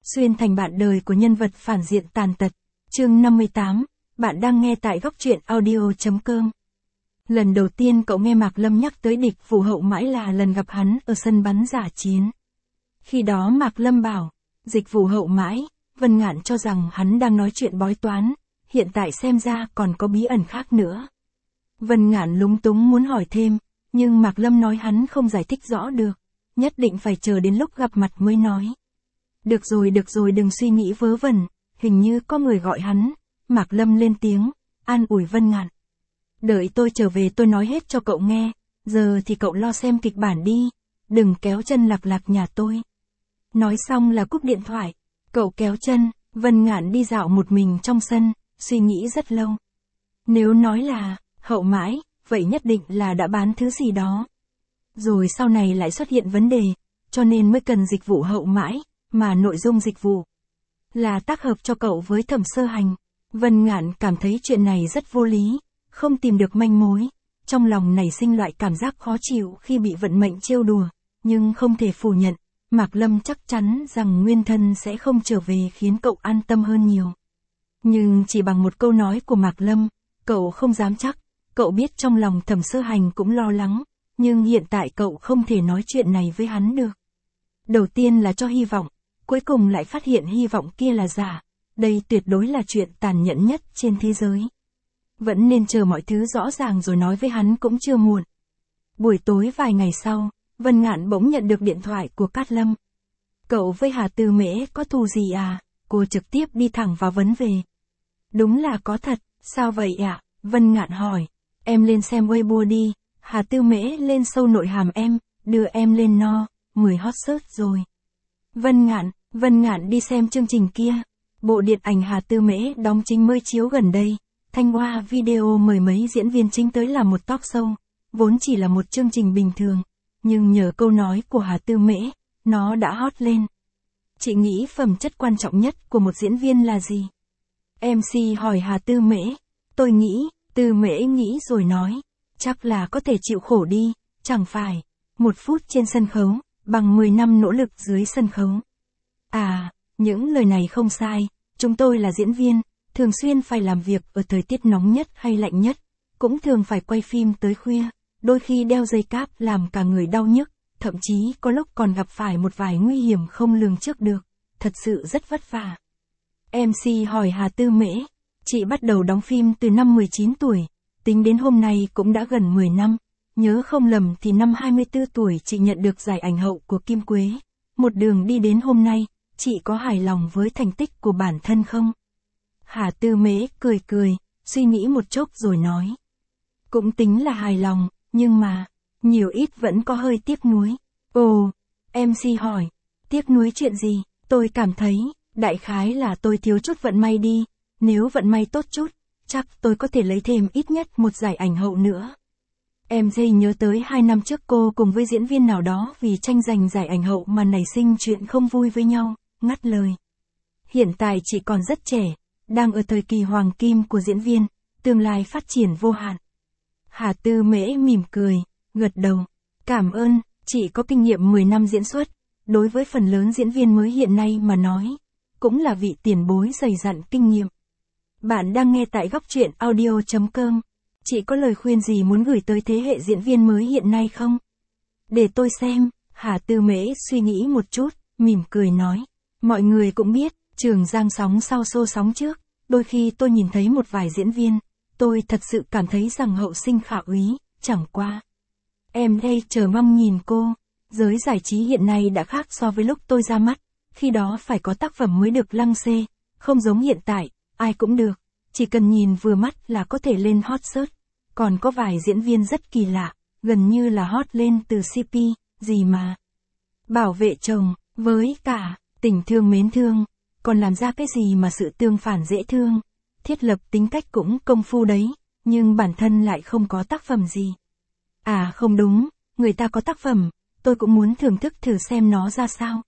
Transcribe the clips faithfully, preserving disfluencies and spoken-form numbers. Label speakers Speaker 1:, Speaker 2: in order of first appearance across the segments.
Speaker 1: xuyên thành bạn đời của nhân vật phản diện tàn tật. Chương năm mươi tám, bạn đang nghe tại góc truyện audio chấm com. Lần đầu tiên cậu nghe Mạc Lâm nhắc tới địch Vũ Hậu Mãi là lần gặp hắn ở sân bắn giả chiến. Khi đó Mạc Lâm bảo, dịch Vũ Hậu Mãi, Vân Ngạn cho rằng hắn đang nói chuyện bói toán, hiện tại xem ra còn có bí ẩn khác nữa. Vân Ngạn lúng túng muốn hỏi thêm, nhưng Mạc Lâm nói hắn không giải thích rõ được, nhất định phải chờ đến lúc gặp mặt mới nói. Được rồi được rồi đừng suy nghĩ vớ vẩn, hình như có người gọi hắn. Mạc Lâm lên tiếng, an ủi Vân Ngạn. Đợi tôi trở về tôi nói hết cho cậu nghe, giờ thì cậu lo xem kịch bản đi, đừng kéo chân lạc lạc nhà tôi. Nói xong là cúp điện thoại, cậu kéo chân, Vân Ngạn đi dạo một mình trong sân, suy nghĩ rất lâu. Nếu nói là, Hậu Mãi, vậy nhất định là đã bán thứ gì đó. Rồi sau này lại xuất hiện vấn đề, cho nên mới cần dịch vụ Hậu Mãi, mà nội dung dịch vụ là tác hợp cho cậu với Thẩm Sơ Hành. Vân Ngạn cảm thấy chuyện này rất vô lý, không tìm được manh mối, trong lòng nảy sinh loại cảm giác khó chịu khi bị vận mệnh trêu đùa, nhưng không thể phủ nhận, Mạc Lâm chắc chắn rằng nguyên thân sẽ không trở về khiến cậu an tâm hơn nhiều. Nhưng chỉ bằng một câu nói của Mạc Lâm, cậu không dám chắc, cậu biết trong lòng Thẩm Sơ Hành cũng lo lắng, nhưng hiện tại cậu không thể nói chuyện này với hắn được. Đầu tiên là cho hy vọng, cuối cùng lại phát hiện hy vọng kia là giả, đây tuyệt đối là chuyện tàn nhẫn nhất trên thế giới. Vẫn nên chờ mọi thứ rõ ràng rồi nói với hắn cũng chưa muộn. Buổi tối vài ngày sau, Vân Ngạn bỗng nhận được điện thoại của Cát Lâm. Cậu với Hà Tư Mễ có thù gì à? Cô trực tiếp đi thẳng vào vấn đề. Đúng là có thật, sao vậy ạ? À? Vân Ngạn hỏi. Em lên xem Weibo đi, Hà Tư Mễ lên sâu nội hàm em, đưa em lên no, mười hot search rồi. Vân Ngạn, Vân Ngạn đi xem chương trình kia. Bộ điện ảnh Hà Tư Mễ đóng chính mới chiếu gần đây. Thanh Hoa Video mời mấy diễn viên chính tới làm một talk show, vốn chỉ là một chương trình bình thường, nhưng nhờ câu nói của Hà Tư Mễ, nó đã hot lên. Chị nghĩ phẩm chất quan trọng nhất của một diễn viên là gì? em xê hỏi Hà Tư Mễ. Tôi nghĩ, Tư Mễ nghĩ rồi nói, chắc là có thể chịu khổ đi, chẳng phải, một phút trên sân khấu, bằng mười năm nỗ lực dưới sân khấu. À, những lời này không sai, chúng tôi là diễn viên, thường xuyên phải làm việc ở thời tiết nóng nhất hay lạnh nhất, cũng thường phải quay phim tới khuya, đôi khi đeo dây cáp làm cả người đau nhức, thậm chí có lúc còn gặp phải một vài nguy hiểm không lường trước được, thật sự rất vất vả. em xê hỏi Hà Tư Mễ, chị bắt đầu đóng phim từ năm mười chín tuổi, tính đến hôm nay cũng đã gần mười năm, nhớ không lầm thì năm hai mươi tư tuổi chị nhận được giải ảnh hậu của Kim Quế, một đường đi đến hôm nay, chị có hài lòng với thành tích của bản thân không? Hà Tư Mễ cười cười, suy nghĩ một chút rồi nói. Cũng tính là hài lòng, nhưng mà, nhiều ít vẫn có hơi tiếc nuối. Ồ, em xê hỏi, tiếc nuối chuyện gì? Tôi cảm thấy, đại khái là tôi thiếu chút vận may đi, nếu vận may tốt chút, chắc tôi có thể lấy thêm ít nhất một giải ảnh hậu nữa. Em dây nhớ tới hai năm trước cô cùng với diễn viên nào đó vì tranh giành giải ảnh hậu mà nảy sinh chuyện không vui với nhau, ngắt lời. Hiện tại chị còn rất trẻ, đang ở thời kỳ hoàng kim của diễn viên, tương lai phát triển vô hạn. Hà Tư Mễ mỉm cười, gật đầu. Cảm ơn, chị có kinh nghiệm mười năm diễn xuất, đối với phần lớn diễn viên mới hiện nay mà nói, cũng là vị tiền bối dày dặn kinh nghiệm. Bạn đang nghe tại góc truyện audio chấm com. Chị có lời khuyên gì muốn gửi tới thế hệ diễn viên mới hiện nay không? Để tôi xem, Hà Tư Mễ suy nghĩ một chút, mỉm cười nói. Mọi người cũng biết, Trường Giang sóng sau xô sóng trước, đôi khi tôi nhìn thấy một vài diễn viên, tôi thật sự cảm thấy rằng hậu sinh khả úy, chẳng qua. Em đây chờ mong nhìn cô, giới giải trí hiện nay đã khác so với lúc tôi ra mắt, khi đó phải có tác phẩm mới được lăng xê, không giống hiện tại, ai cũng được, chỉ cần nhìn vừa mắt là có thể lên hot search, còn có vài diễn viên rất kỳ lạ, gần như là hot lên từ xê pê, gì mà. Bảo vệ chồng, với cả, tình thương mến thương, còn làm ra cái gì mà sự tương phản dễ thương, thiết lập tính cách cũng công phu đấy, nhưng bản thân lại không có tác phẩm gì. À không đúng, người ta có tác phẩm, tôi cũng muốn thưởng thức thử xem nó ra sao.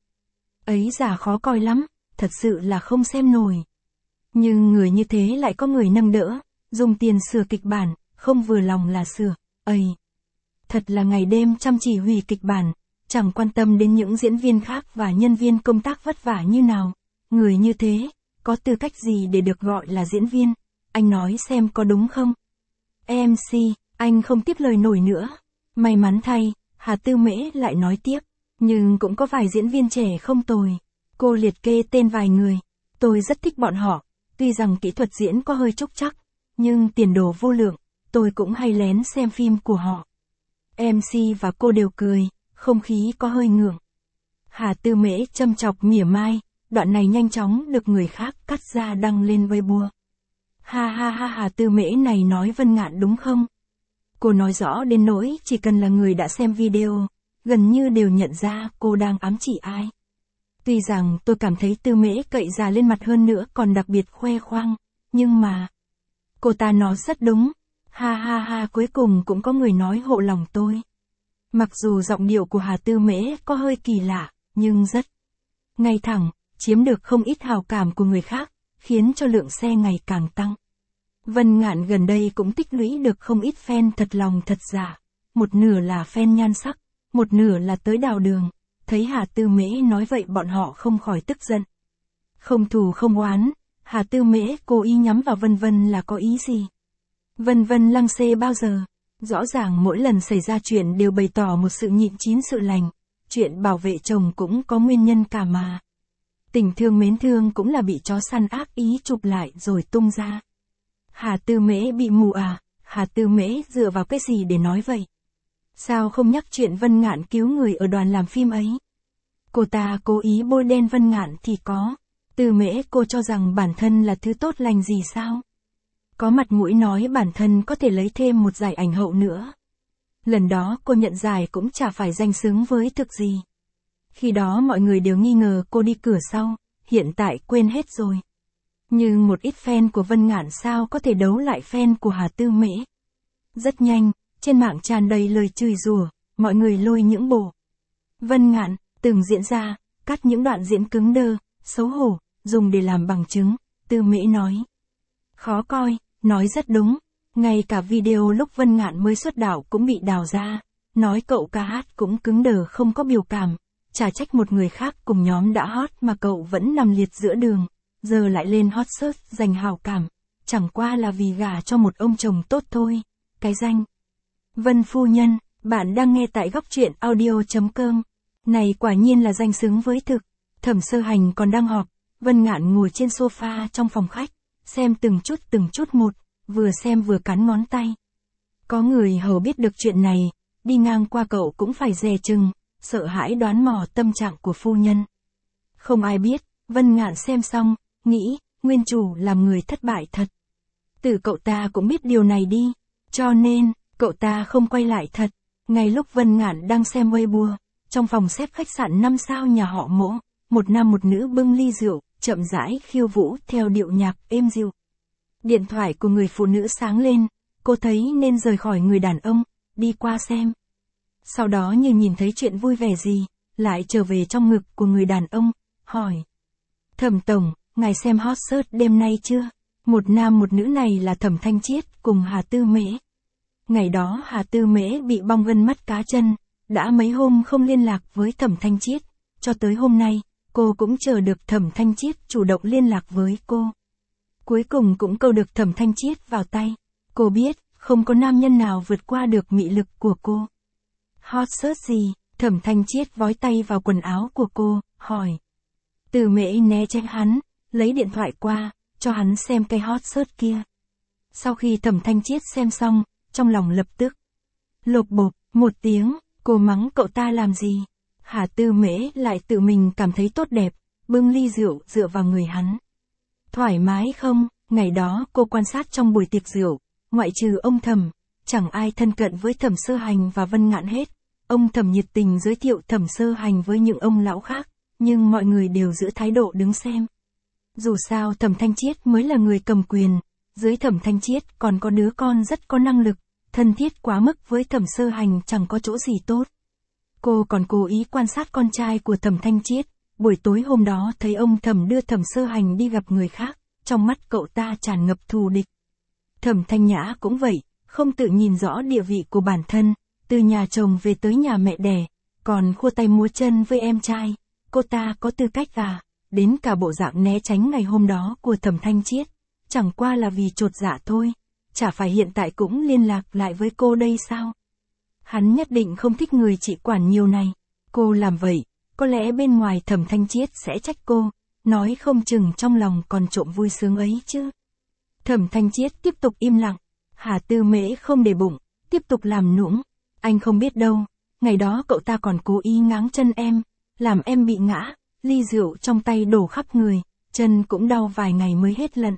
Speaker 1: Ấy giả khó coi lắm, thật sự là không xem nổi. Nhưng người như thế lại có người nâng đỡ, dùng tiền sửa kịch bản, không vừa lòng là sửa, ây. Thật là ngày đêm chăm chỉ hủy kịch bản, chẳng quan tâm đến những diễn viên khác và nhân viên công tác vất vả như nào, người như thế, có tư cách gì để được gọi là diễn viên, anh nói xem có đúng không? em xê, anh không tiếp lời nổi nữa. May mắn thay, Hà Tư Mễ lại nói tiếp, nhưng cũng có vài diễn viên trẻ không tồi. Cô liệt kê tên vài người. Tôi rất thích bọn họ, tuy rằng kỹ thuật diễn có hơi trúc trắc, nhưng tiền đồ vô lượng, tôi cũng hay lén xem phim của họ. em xê và cô đều cười, không khí có hơi ngượng. Hà Tư Mễ châm chọc mỉa mai, đoạn này nhanh chóng được người khác cắt ra đăng lên Weibo. Ha ha ha, Hà Tư Mễ này nói Vân Ngạn đúng không? Cô nói rõ đến nỗi chỉ cần là người đã xem video, gần như đều nhận ra cô đang ám chỉ ai. Tuy rằng tôi cảm thấy Tư Mễ cậy già lên mặt hơn nữa còn đặc biệt khoe khoang, nhưng mà... Cô ta nói rất đúng, ha ha ha, cuối cùng cũng có người nói hộ lòng tôi. Mặc dù giọng điệu của Hà Tư Mễ có hơi kỳ lạ, nhưng rất ngay thẳng, chiếm được không ít hào cảm của người khác, khiến cho lượng xe ngày càng tăng. Vân Ngạn gần đây cũng tích lũy được không ít fan thật lòng thật giả, một nửa là fan nhan sắc, một nửa là tới đào đường, thấy Hà Tư Mễ nói vậy bọn họ không khỏi tức giận. Không thù không oán, Hà Tư Mễ cố ý nhắm vào Vân Vân là có ý gì? Vân Vân lăng xê bao giờ? Rõ ràng mỗi lần xảy ra chuyện đều bày tỏ một sự nhịn chín sự lành, chuyện bảo vệ chồng cũng có nguyên nhân cả mà. Tình thương mến thương cũng là bị chó săn ác ý chụp lại rồi tung ra. Hà Tư Mễ bị mù à? Hà Tư Mễ dựa vào cái gì để nói vậy? Sao không nhắc chuyện Vân Ngạn cứu người ở đoàn làm phim ấy? Cô ta cố ý bôi đen Vân Ngạn thì có. Tư Mễ cô cho rằng bản thân là thứ tốt lành gì sao? Có mặt mũi nói bản thân có thể lấy thêm một giải ảnh hậu nữa. Lần đó cô nhận giải cũng chả phải danh xứng với thực gì. Khi đó mọi người đều nghi ngờ cô đi cửa sau, hiện tại quên hết rồi. Nhưng một ít fan của Vân Ngạn sao có thể đấu lại fan của Hà Tư Mễ. Rất nhanh, trên mạng tràn đầy lời chửi rủa, mọi người lôi những bộ Vân Ngạn từng diễn ra, cắt những đoạn diễn cứng đơ, xấu hổ, dùng để làm bằng chứng, Tư Mễ nói. Khó coi, nói rất đúng, ngay cả video lúc Vân Ngạn mới xuất đạo cũng bị đào ra, nói cậu ca hát cũng cứng đờ không có biểu cảm, chả trách một người khác cùng nhóm đã hot mà cậu vẫn nằm liệt giữa đường, giờ lại lên hot search giành hào cảm, chẳng qua là vì gả cho một ông chồng tốt thôi, cái danh. Vân phu nhân, bạn đang nghe tại góc truyện audio chấm com, này quả nhiên là danh xứng với thực. Thẩm Sơ Hành còn đang họp, Vân Ngạn ngồi trên sofa trong phòng khách, xem từng chút từng chút một, vừa xem vừa cắn ngón tay. Có người hầu biết được chuyện này, đi ngang qua cậu cũng phải dè chừng, sợ hãi đoán mò tâm trạng của phu nhân. Không ai biết, Vân Ngạn xem xong, nghĩ, nguyên chủ làm người thất bại thật. Từ cậu ta cũng biết điều này đi, cho nên, cậu ta không quay lại thật. Ngay lúc Vân Ngạn đang xem Weibo, trong phòng xếp khách sạn năm sao nhà họ Mỗ, một nam một nữ bưng ly rượu, chậm rãi khiêu vũ theo điệu nhạc êm dịu. Điện thoại của người phụ nữ sáng lên, cô thấy nên rời khỏi người đàn ông, đi qua xem. Sau đó như nhìn thấy chuyện vui vẻ gì, lại trở về trong ngực của người đàn ông, hỏi. Thẩm tổng, ngài xem hot search đêm nay chưa? Một nam một nữ này là Thẩm Thanh Chiết cùng Hà Tư Mễ. Ngày đó Hà Tư Mễ bị bong gân mắt cá chân, đã mấy hôm không liên lạc với Thẩm Thanh Chiết, cho tới hôm nay, cô cũng chờ được Thẩm Thanh Chiết chủ động liên lạc với cô. Cuối cùng cũng câu được Thẩm Thanh Chiết vào tay. Cô biết, không có nam nhân nào vượt qua được mị lực của cô. Hot search gì? Thẩm Thanh Chiết vói tay vào quần áo của cô, hỏi. Từ Mễ né tránh hắn, lấy điện thoại qua, cho hắn xem cái hot search kia. Sau khi Thẩm Thanh Chiết xem xong, trong lòng lập tức lột bột, một tiếng, cô mắng cậu ta làm gì? Hà Tư Mễ lại tự mình cảm thấy tốt đẹp, bưng ly rượu dựa vào người hắn. Thoải mái không? Ngày đó cô quan sát trong buổi tiệc rượu, ngoại trừ ông Thẩm, chẳng ai thân cận với Thẩm Sơ Hành và Vân Ngạn hết. Ông Thẩm nhiệt tình giới thiệu Thẩm Sơ Hành với những ông lão khác, nhưng mọi người đều giữ thái độ đứng xem. Dù sao Thẩm Thanh Chiết mới là người cầm quyền, dưới Thẩm Thanh Chiết còn có đứa con rất có năng lực, thân thiết quá mức với Thẩm Sơ Hành chẳng có chỗ gì tốt. Cô còn cố ý quan sát con trai của Thẩm Thanh Chiết, buổi tối hôm đó thấy ông Thẩm đưa Thẩm Sơ Hành đi gặp người khác, trong mắt cậu ta tràn ngập thù địch. Thẩm Thanh Nhã cũng vậy, không tự nhìn rõ địa vị của bản thân, từ nhà chồng về tới nhà mẹ đẻ, còn khua tay múa chân với em trai, cô ta có tư cách à? đến cả bộ dạng né tránh ngày hôm đó của Thẩm Thanh Chiết, chẳng qua là vì chột dạ thôi, chả phải hiện tại cũng liên lạc lại với cô đây sao? Hắn nhất định không thích người chị quản nhiều này, cô làm vậy, có lẽ bên ngoài Thẩm Thanh Chiết sẽ trách cô, nói không chừng trong lòng còn trộm vui sướng ấy chứ. Thẩm Thanh Chiết tiếp tục im lặng, Hà Tư Mễ không để bụng, tiếp tục làm nũng, anh không biết đâu, ngày đó cậu ta còn cố ý ngáng chân em, làm em bị ngã, ly rượu trong tay đổ khắp người, chân cũng đau vài ngày mới hết lần.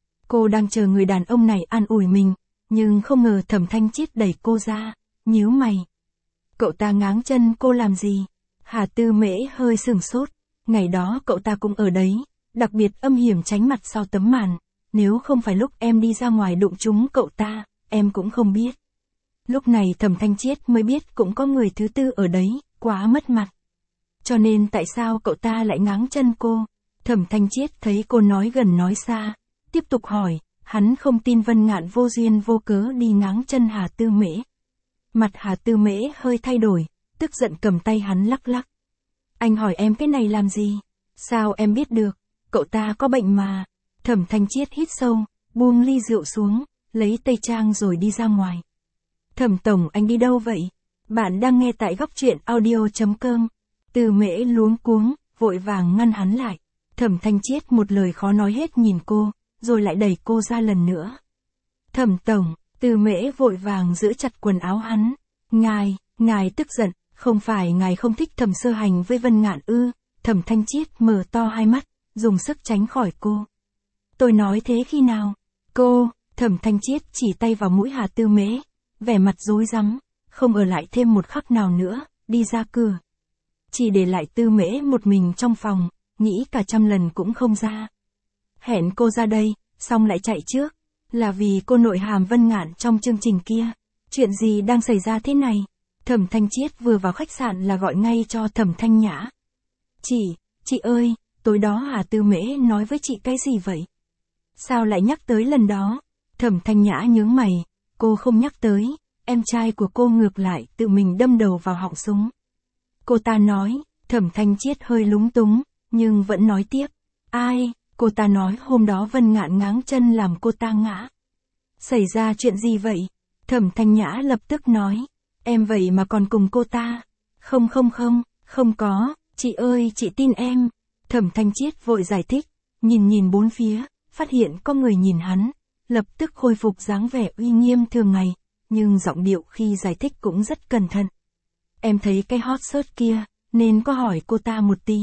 Speaker 1: Cô đang chờ người đàn ông này an ủi mình, nhưng không ngờ Thẩm Thanh Chiết đẩy cô ra, nhíu mày. Cậu ta ngáng chân cô làm gì? Hà Tư Mễ hơi sửng sốt, ngày đó cậu ta cũng ở đấy, đặc biệt âm hiểm tránh mặt sau tấm màn, nếu không phải lúc em đi ra ngoài đụng trúng cậu ta, em cũng không biết. Lúc này Thẩm Thanh Chiết mới biết cũng có người thứ tư ở đấy, quá mất mặt. Cho nên tại sao cậu ta lại ngáng chân cô? Thẩm Thanh Chiết thấy cô nói gần nói xa, tiếp tục hỏi, hắn không tin Vân Ngạn vô duyên vô cớ đi ngáng chân Hà Tư Mễ. Mặt Hà Tư Mễ hơi thay đổi, tức giận cầm tay hắn lắc lắc. Anh hỏi em cái này làm gì? Sao em biết được? Cậu ta có bệnh mà. Thẩm Thanh Chiết hít sâu, buông ly rượu xuống, lấy tây trang rồi đi ra ngoài. Thẩm tổng anh đi đâu vậy? Bạn đang nghe tại góc truyện audio chấm com. Tư Mễ luống cuống, vội vàng ngăn hắn lại. Thẩm Thanh Chiết một lời khó nói hết nhìn cô, rồi lại đẩy cô ra lần nữa. Thẩm tổng, Tư Mễ vội vàng giữ chặt quần áo hắn. Ngài, ngài tức giận, không phải ngài không thích Thẩm Sơ Hành với Vân Ngạn ư? Thẩm Thanh Chiết mở to hai mắt, dùng sức tránh khỏi cô. Tôi nói thế khi nào? Cô, Thẩm Thanh Chiết chỉ tay vào mũi Hà Tư Mễ, vẻ mặt rối rắm, không ở lại thêm một khắc nào nữa, đi ra cửa. Chỉ để lại Tư Mễ một mình trong phòng, nghĩ cả trăm lần cũng không ra. Hẹn cô ra đây, xong lại chạy trước, là vì cô nội hàm Vân Ngạn trong chương trình kia. Chuyện gì đang xảy ra thế này? Thẩm Thanh Chiết vừa vào khách sạn là gọi ngay cho Thẩm Thanh Nhã. Chị, chị ơi, tối đó Hà Tư Mễ nói với chị cái gì vậy? Sao lại nhắc tới lần đó? Thẩm Thanh Nhã nhướng mày, cô không nhắc tới, em trai của cô ngược lại tự mình đâm đầu vào họng súng. Cô ta nói, Thẩm Thanh Chiết hơi lúng túng, nhưng vẫn nói tiếp. Ai? Cô ta nói hôm đó Vân Ngạn ngáng chân làm cô ta ngã. Xảy ra chuyện gì vậy? Thẩm Thanh Nhã lập tức nói. Em vậy mà còn cùng cô ta. Không không không, không có, chị ơi chị tin em. Thẩm Thanh Chiết vội giải thích, nhìn nhìn bốn phía, phát hiện có người nhìn hắn, lập tức khôi phục dáng vẻ uy nghiêm thường ngày, nhưng giọng điệu khi giải thích cũng rất cẩn thận. Em thấy cái hot search kia, nên có hỏi cô ta một tí.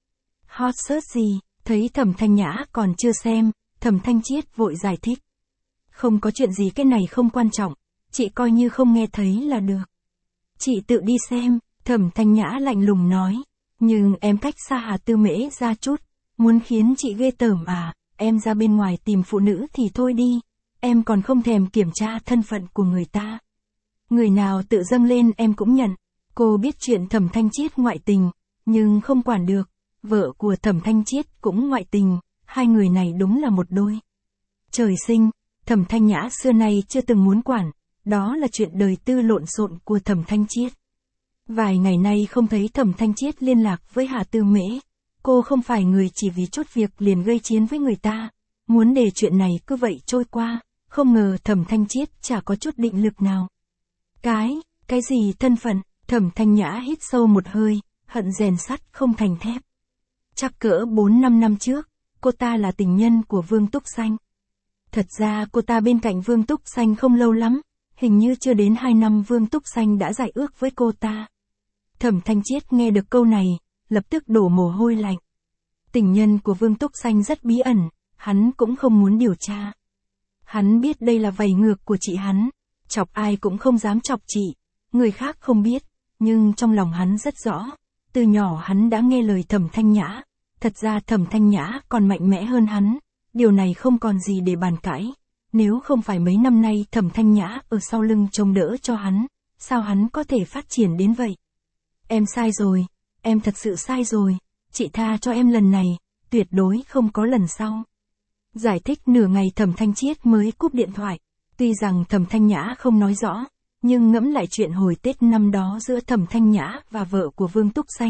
Speaker 1: Hot search gì? Thấy Thẩm Thanh Nhã còn chưa xem, Thẩm Thanh Chiết vội giải thích. Không có chuyện gì, cái này không quan trọng, chị coi như không nghe thấy là được. Chị tự đi xem, Thẩm Thanh Nhã lạnh lùng nói. Nhưng em cách xa Hà Tư Mễ ra chút, muốn khiến chị ghê tởm à, em ra bên ngoài tìm phụ nữ thì thôi đi, em còn không thèm kiểm tra thân phận của người ta. Người nào tự dâng lên em cũng nhận. Cô biết chuyện Thẩm Thanh Chiết ngoại tình, nhưng không quản được, vợ của Thẩm Thanh Chiết cũng ngoại tình, hai người này đúng là một đôi. Trời sinh, Thẩm Thanh Nhã xưa nay chưa từng muốn quản, đó là chuyện đời tư lộn xộn của Thẩm Thanh Chiết. Vài ngày nay không thấy Thẩm Thanh Chiết liên lạc với Hà Tư Mễ, cô không phải người chỉ vì chút việc liền gây chiến với người ta, muốn để chuyện này cứ vậy trôi qua, không ngờ Thẩm Thanh Chiết chả có chút định lực nào. Cái, cái gì thân phận? Thẩm Thanh Nhã hít sâu một hơi, hận rèn sắt không thành thép. Chắc cỡ bốn năm năm trước, cô ta là tình nhân của Vương Túc Xanh. Thật ra cô ta bên cạnh Vương Túc Xanh không lâu lắm, hình như chưa đến hai năm Vương Túc Xanh đã giải ước với cô ta. Thẩm Thanh Chiết nghe được câu này, lập tức đổ mồ hôi lạnh. Tình nhân của Vương Túc Xanh rất bí ẩn, hắn cũng không muốn điều tra. Hắn biết đây là vầy ngược của chị hắn, chọc ai cũng không dám chọc chị, người khác không biết, nhưng trong lòng hắn rất rõ. Từ nhỏ hắn đã nghe lời Thẩm Thanh Nhã, thật ra Thẩm Thanh Nhã còn mạnh mẽ hơn hắn, điều này không còn gì để bàn cãi. Nếu không phải mấy năm nay Thẩm Thanh Nhã ở sau lưng trông đỡ cho hắn, sao hắn có thể phát triển đến vậy? Em sai rồi, em thật sự sai rồi, chị tha cho em lần này, tuyệt đối không có lần sau. Giải thích nửa ngày Thẩm Thanh Chiết mới cúp điện thoại, tuy rằng Thẩm Thanh Nhã không nói rõ, nhưng ngẫm lại chuyện hồi Tết năm đó giữa Thẩm Thanh Nhã và vợ của Vương Túc Xanh,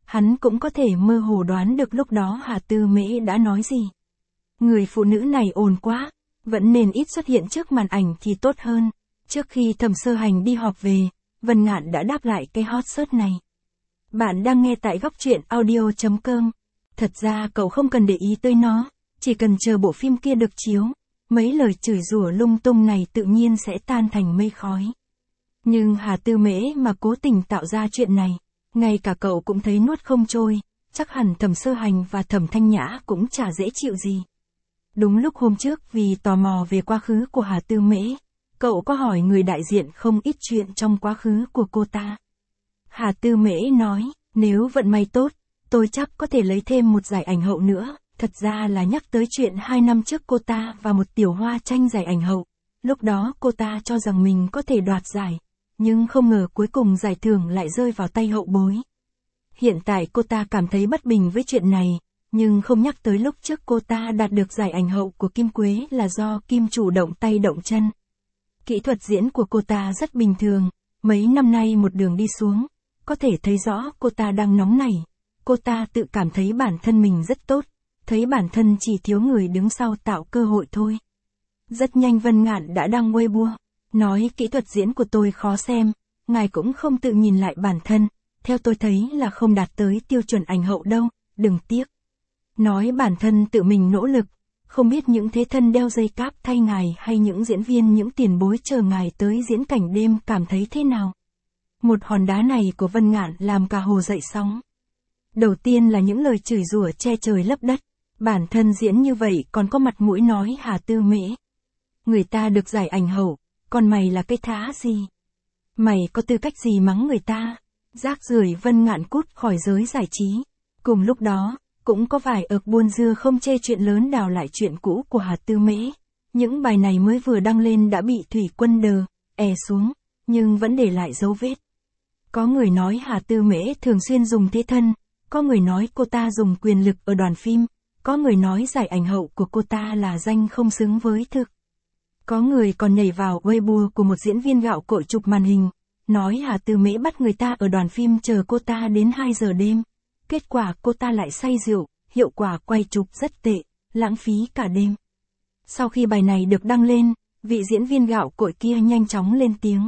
Speaker 1: hắn cũng có thể mơ hồ đoán được lúc đó Hà Tư Mễ đã nói gì. Người phụ nữ này ồn quá, vẫn nên ít xuất hiện trước màn ảnh thì tốt hơn. Trước khi Thẩm Sơ Hành đi họp về, Vân Ngạn đã đáp lại cái hot search này. Bạn đang nghe tại góc truyện audio chấm com. Thật ra cậu không cần để ý tới nó, chỉ cần chờ bộ phim kia được chiếu, mấy lời chửi rủa lung tung này tự nhiên sẽ tan thành mây khói. Nhưng Hà Tư Mễ mà cố tình tạo ra chuyện này, ngay cả cậu cũng thấy nuốt không trôi, chắc hẳn Thẩm Sơ Hành và Thẩm Thanh Nhã cũng chả dễ chịu gì. Đúng lúc hôm trước vì tò mò về quá khứ của Hà Tư Mễ, cậu có hỏi người đại diện không ít chuyện trong quá khứ của cô ta. Hà Tư Mễ nói, nếu vận may tốt, tôi chắc có thể lấy thêm một giải ảnh hậu nữa. Thật ra là nhắc tới chuyện hai năm trước cô ta và một tiểu hoa tranh giải ảnh hậu. Lúc đó cô ta cho rằng mình có thể đoạt giải, nhưng không ngờ cuối cùng giải thưởng lại rơi vào tay hậu bối. Hiện tại cô ta cảm thấy bất bình với chuyện này, nhưng không nhắc tới lúc trước cô ta đạt được giải ảnh hậu của Kim Quế là do Kim chủ động tay động chân. Kỹ thuật diễn của cô ta rất bình thường, mấy năm nay một đường đi xuống, có thể thấy rõ cô ta đang nóng nảy. Cô ta tự cảm thấy bản thân mình rất tốt, thấy bản thân chỉ thiếu người đứng sau tạo cơ hội thôi. Rất nhanh Vân Ngạn đã đăng Weibo, nói kỹ thuật diễn của tôi khó xem, ngài cũng không tự nhìn lại bản thân, theo tôi thấy là không đạt tới tiêu chuẩn ảnh hậu đâu, đừng tiếc. Nói bản thân tự mình nỗ lực, không biết những thế thân đeo dây cáp thay ngài hay những diễn viên những tiền bối chờ ngài tới diễn cảnh đêm cảm thấy thế nào. Một hòn đá này của Vân Ngạn làm cả hồ dậy sóng. Đầu tiên là những lời chửi rủa che trời lấp đất, bản thân diễn như vậy còn có mặt mũi nói Hà Tư Mễ. Người ta được giải ảnh hậu, còn mày là cái thá gì? Mày có tư cách gì mắng người ta? Rác rưởi. Vân Ngạn cút khỏi giới giải trí. Cùng lúc đó, cũng có vài ợc buôn dưa không chê chuyện lớn đào lại chuyện cũ của Hà Tư Mễ. Những bài này mới vừa đăng lên đã bị Thủy Quân đờ, è xuống, nhưng vẫn để lại dấu vết. Có người nói Hà Tư Mễ thường xuyên dùng thế thân, có người nói cô ta dùng quyền lực ở đoàn phim, có người nói giải ảnh hậu của cô ta là danh không xứng với thực. Có người còn nhảy vào Weibo của một diễn viên gạo cội chụp màn hình, nói Hà Tư Mễ bắt người ta ở đoàn phim chờ cô ta đến hai giờ đêm. Kết quả cô ta lại say rượu, hiệu quả quay chụp rất tệ, lãng phí cả đêm. Sau khi bài này được đăng lên, vị diễn viên gạo cội kia nhanh chóng lên tiếng.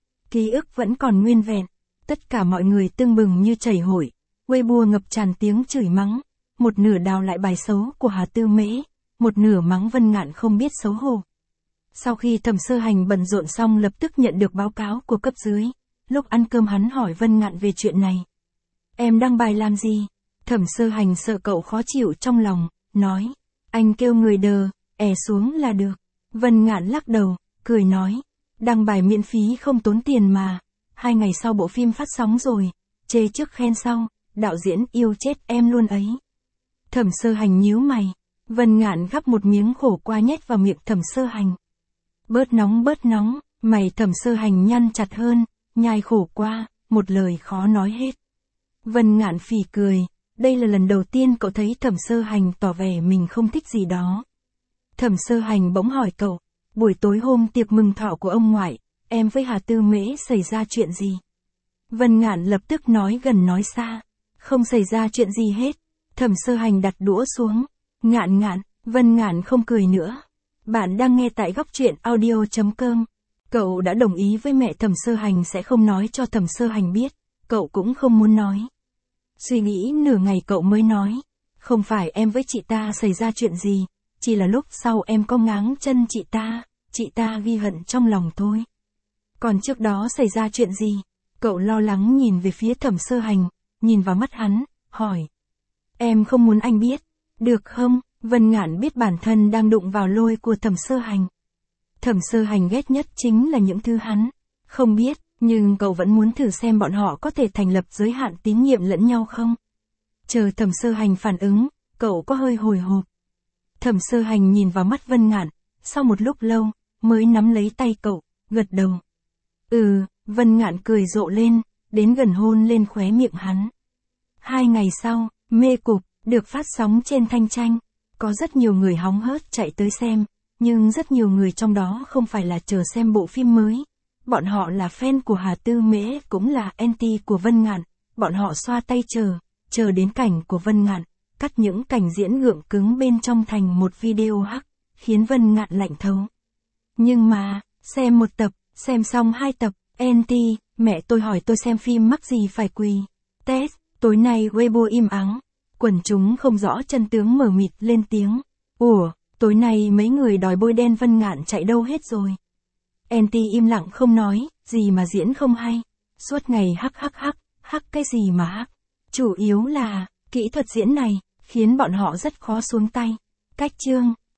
Speaker 1: Ký ức vẫn còn nguyên vẹn, tất cả mọi người tưng bừng như chảy hội, Weibo ngập tràn tiếng chửi mắng, một nửa đào lại bài xấu của Hà Tư Mễ, một nửa mắng Vân Ngạn không biết xấu hổ. Sau khi Thẩm Sơ Hành bận rộn xong lập tức nhận được báo cáo của cấp dưới, lúc ăn cơm hắn hỏi Vân Ngạn về chuyện này. Em đăng bài làm gì? Thẩm Sơ Hành sợ cậu khó chịu trong lòng, nói, anh kêu người đờ, è xuống là được. Vân Ngạn lắc đầu, cười nói, đăng bài miễn phí không tốn tiền mà, hai ngày sau bộ phim phát sóng rồi, chê trước khen sau, đạo diễn yêu chết em luôn ấy. Thẩm Sơ Hành nhíu mày, Vân Ngạn gắp một miếng khổ qua nhét vào miệng Thẩm Sơ Hành. Bớt nóng bớt nóng, mày. Thẩm Sơ Hành nhăn chặt hơn, nhai khổ qua, một lời khó nói hết. Vân Ngạn phì cười, đây là lần đầu tiên cậu thấy Thẩm Sơ Hành tỏ vẻ mình không thích gì đó. Thẩm Sơ Hành bỗng hỏi cậu, buổi tối hôm tiệc mừng thọ của ông ngoại, em với Hà Tư Mễ xảy ra chuyện gì? Vân Ngạn lập tức nói gần nói xa, không xảy ra chuyện gì hết. Thẩm Sơ Hành đặt đũa xuống, Ngạn Ngạn. Vân Ngạn không cười nữa. Bạn đang nghe tại góc truyện audio chấm com. Cậu đã đồng ý với mẹ Thẩm Sơ Hành sẽ không nói cho Thẩm Sơ Hành biết, cậu cũng không muốn nói. Suy nghĩ nửa ngày cậu mới nói, không phải em với chị ta xảy ra chuyện gì, chỉ là lúc sau em có ngáng chân chị ta, chị ta ghi hận trong lòng thôi. Còn trước đó xảy ra chuyện gì? Cậu lo lắng nhìn về phía Thẩm Sơ Hành, nhìn vào mắt hắn, hỏi. Em không muốn anh biết, được không? Vân Ngạn biết bản thân đang đụng vào lôi của Thẩm Sơ Hành. Thẩm Sơ Hành ghét nhất chính là những thứ hắn không biết, nhưng cậu vẫn muốn thử xem bọn họ có thể thành lập giới hạn tín nhiệm lẫn nhau không. Chờ Thẩm Sơ Hành phản ứng, cậu có hơi hồi hộp. Thẩm Sơ Hành nhìn vào mắt Vân Ngạn, sau một lúc lâu, mới nắm lấy tay cậu, gật đầu. Ừ, Vân Ngạn cười rộ lên, đến gần hôn lên khóe miệng hắn. Hai ngày sau, Mê Cục, được phát sóng trên Thanh Tranh. Có rất nhiều người hóng hớt chạy tới xem, nhưng rất nhiều người trong đó không phải là chờ xem bộ phim mới. Bọn họ là fan của Hà Tư Mễ cũng là anti của Vân Ngạn, bọn họ xoa tay chờ, chờ đến cảnh của Vân Ngạn, cắt những cảnh diễn gượng cứng bên trong thành một video hack, khiến Vân Ngạn lạnh thấu. Nhưng mà, xem một tập, xem xong hai tập, Auntie, mẹ tôi hỏi tôi xem phim mắc gì phải quỳ. Test, tối nay Weibo im ắng, quần chúng không rõ chân tướng mở mịt lên tiếng. Ủa, tối nay mấy người đòi bôi đen Vân Ngạn chạy đâu hết rồi. Auntie im lặng không nói, gì mà diễn không hay. Suốt ngày hắc hắc hắc, hắc cái gì mà hắc. Chủ yếu là, kỹ thuật diễn này, khiến bọn họ rất khó xuống tay. Cách chương